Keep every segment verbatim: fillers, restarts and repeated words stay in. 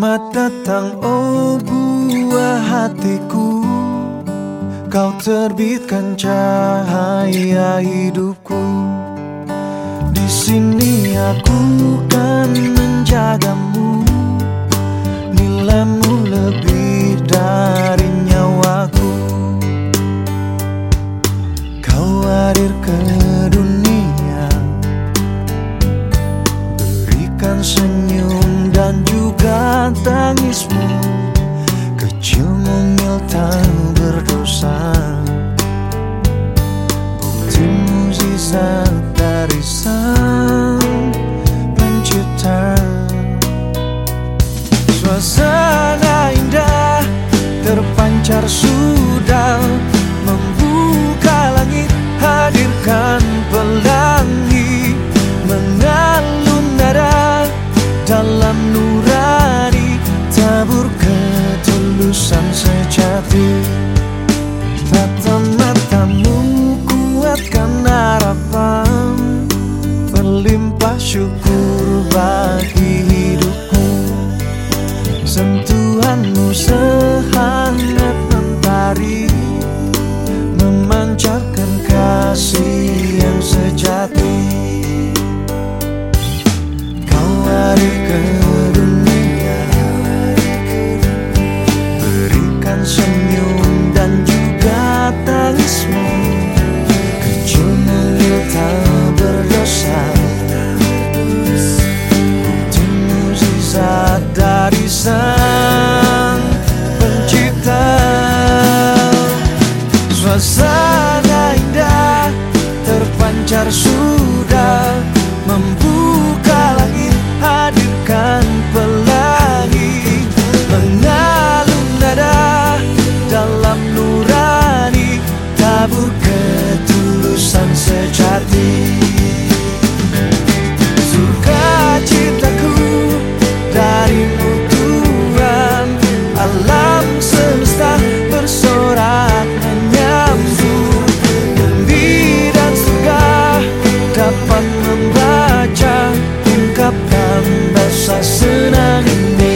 Selamat datang oh buah hatiku, kau terbitkan cahaya hidupku. Di sini aku kan menjagamu, nilaimu lebih dari nyawaku. Kau hadir ke dunia, berikan senyum dan juga tangismu. Kecil mungil tak berdosa, bukti mukjizat dari Sang Pencipta. Suasana indah terpancar sudah membuka langit, hadirkan pelangi, mengalun nada dalam nurani, tabur ketulusan sejati. Tatap matamu kuatkan harapan, berlimpah syukur bagi hidupku. Sentuhanmu sehangat mentari, memancarkan kasih yang sejati. Kau hadir ke dunia, berikan senyum dan juga tangismu. Kecil mungil tak berdosa, bukti mukjizat dari Sang Pencipta. Suasana indah terpancar sudah membuka langit, hadirkan pelangi, mengalun nada dalam nurani, tabur ketulusan sejati. Surga cintaku darimu Tuhan, alam semesta bersorak menyambut. Bumi dan surga dapat membaca ungkapan bahasa senang ini.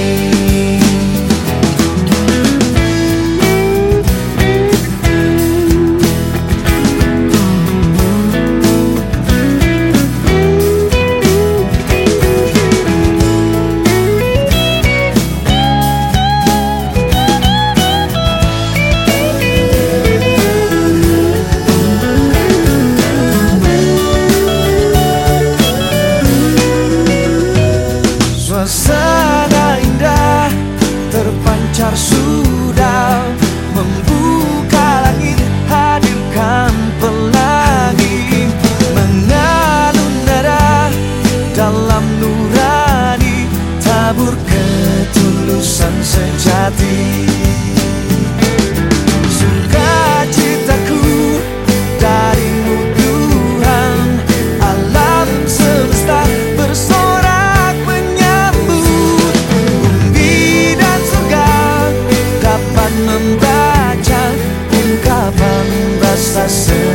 Suasana indah terpancar sudah membuka langit, hadirkan pelangi, mengalun nada dalam nurani, tabur ketulusan sejati. Surga cintaku darimu Tuhan, alam semesta bersorak menyambut. Bumi dan surga dapat membaca ungkapan bahasa